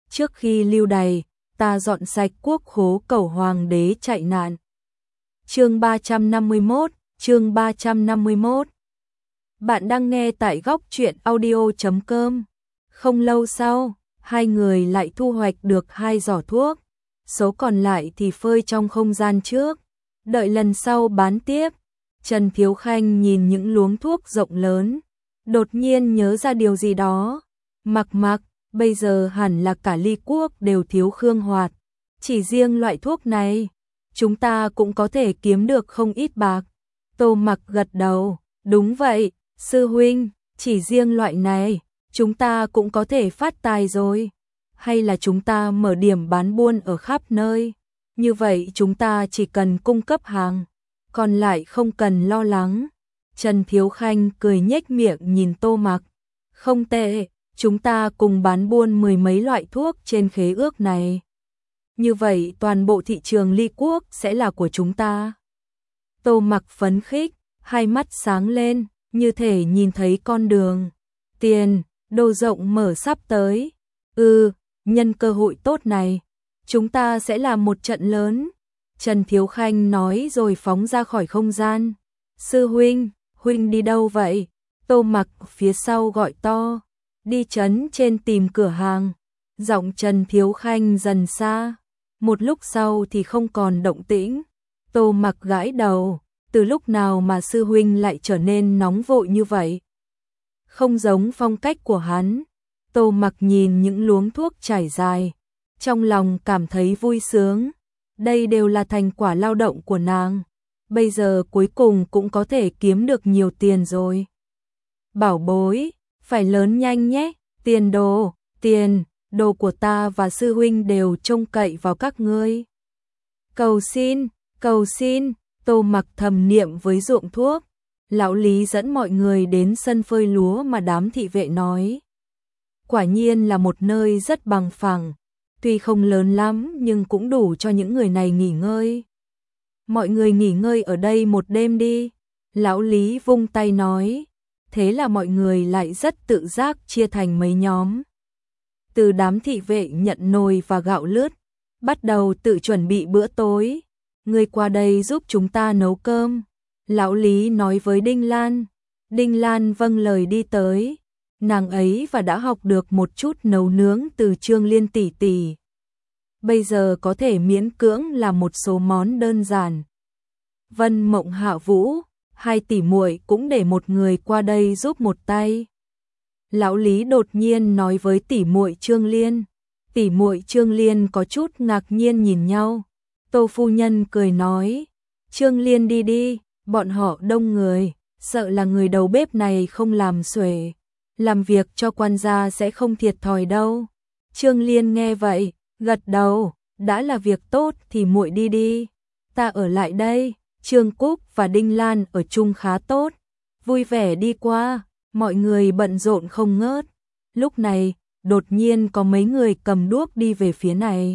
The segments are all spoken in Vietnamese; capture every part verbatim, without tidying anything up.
trước khi lưu đày, ta dọn sạch quốc khố cầu hoàng đế chạy nạn. Chương ba trăm năm mươi mốt, chương ba trăm năm mươi mốt. Bạn đang nghe tại góc truyện audio chấm com. Không lâu sau, hai người lại thu hoạch được hai giỏ thuốc, số còn lại thì phơi trong không gian trước, đợi lần sau bán tiếp. Trần Thiếu Khanh nhìn những luống thuốc rộng lớn, đột nhiên nhớ ra điều gì đó. Mặc mặc, bây giờ hẳn là cả Ly Quốc đều thiếu Khương Hoạt, chỉ riêng loại thuốc này, chúng ta cũng có thể kiếm được không ít bạc. Tô Mặc gật đầu, đúng vậy, sư huynh, chỉ riêng loại này, chúng ta cũng có thể phát tài rồi. Hay là chúng ta mở điểm bán buôn ở khắp nơi, như vậy chúng ta chỉ cần cung cấp hàng, còn lại không cần lo lắng. Trần Thiếu Khanh cười nhếch miệng nhìn Tô Mặc, không tệ, chúng ta cùng bán buôn mười mấy loại thuốc trên khế ước này. Như vậy toàn bộ thị trường Ly Quốc sẽ là của chúng ta. Tô Mặc phấn khích, hai mắt sáng lên, như thể nhìn thấy con đường tiền, đồ rộng mở sắp tới. Ừ, nhân cơ hội tốt này, chúng ta sẽ làm một trận lớn. Trần Thiếu Khanh nói rồi phóng ra khỏi không gian. Sư huynh, huynh đi đâu vậy? Tô Mặc phía sau gọi to. Đi trấn trên tìm cửa hàng. Giọng Trần Thiếu Khanh dần xa. Một lúc sau thì không còn động tĩnh. Tô Mặc gãi đầu. Từ lúc nào mà sư huynh lại trở nên nóng vội như vậy? Không giống phong cách của hắn. Tô Mặc nhìn những luống thuốc trải dài, trong lòng cảm thấy vui sướng. Đây đều là thành quả lao động của nàng, bây giờ cuối cùng cũng có thể kiếm được nhiều tiền rồi. Bảo bối, phải lớn nhanh nhé, tiền đồ, tiền, đồ của ta và sư huynh đều trông cậy vào các ngươi. Cầu xin, cầu xin, Tô Mặc thầm niệm với ruộng thuốc. Lão Lý dẫn mọi người đến sân phơi lúa mà đám thị vệ nói. Quả nhiên là một nơi rất bằng phẳng, tuy không lớn lắm nhưng cũng đủ cho những người này nghỉ ngơi. Mọi người nghỉ ngơi ở đây một đêm đi. Lão Lý vung tay nói. Thế là mọi người lại rất tự giác chia thành mấy nhóm. Từ đám thị vệ nhận nồi và gạo lứt, bắt đầu tự chuẩn bị bữa tối. Người qua đây giúp chúng ta nấu cơm. Lão Lý nói với Đinh Lan. Đinh Lan vâng lời đi tới. Nàng ấy và đã học được một chút nấu nướng từ Trương Liên tỷ tỷ. Bây giờ có thể miễn cưỡng làm một số món đơn giản. Vân Mộng Hạ Vũ, hai tỷ muội cũng để một người qua đây giúp một tay. Lão Lý đột nhiên nói với tỷ muội Trương Liên. Tỷ muội Trương Liên có chút ngạc nhiên nhìn nhau. Tô phu nhân cười nói, Trương Liên đi đi, bọn họ đông người, sợ là người đầu bếp này không làm xuể. Làm việc cho quan gia sẽ không thiệt thòi đâu. Trương Liên nghe vậy, gật đầu, đã là việc tốt thì muội đi đi. Ta ở lại đây. Trương Cúc và Đinh Lan ở chung khá tốt, vui vẻ đi qua, mọi người bận rộn không ngớt. Lúc này, đột nhiên có mấy người cầm đuốc đi về phía này.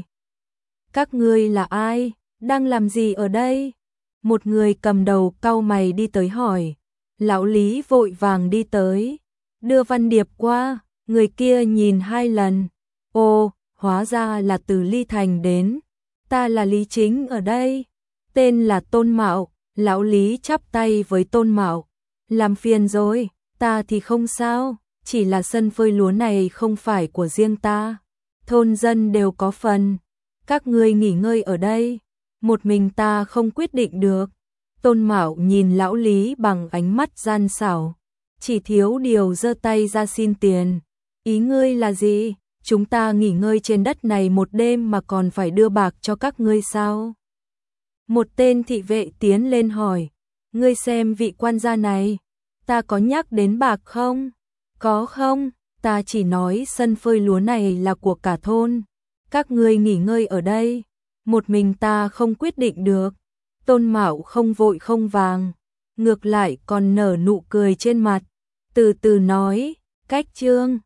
Các ngươi là ai? Đang làm gì ở đây? Một người cầm đầu cau mày đi tới hỏi. Lão Lý vội vàng đi tới. Đưa văn điệp qua, người kia nhìn hai lần. Ồ, hóa ra là từ Ly Thành đến. Ta là Lý Chính ở đây. Tên là Tôn Mạo. Lão Lý chắp tay với Tôn Mạo. Làm phiền rồi, ta thì không sao. Chỉ là sân phơi lúa này không phải của riêng ta. Thôn dân đều có phần. Các ngươi nghỉ ngơi ở đây. Một mình ta không quyết định được. Tôn Mạo nhìn Lão Lý bằng ánh mắt gian xảo. Chỉ thiếu điều giơ tay ra xin tiền. Ý ngươi là gì? Chúng ta nghỉ ngơi trên đất này một đêm mà còn phải đưa bạc cho các ngươi sao? Một tên thị vệ tiến lên hỏi. Ngươi xem vị quan gia này, ta có nhắc đến bạc không? Có không? Ta chỉ nói sân phơi lúa này là của cả thôn. Các ngươi nghỉ ngơi ở đây. Một mình ta không quyết định được. Tôn Mạo không vội không vàng, ngược lại còn nở nụ cười trên mặt. Từ từ nói, cách trương,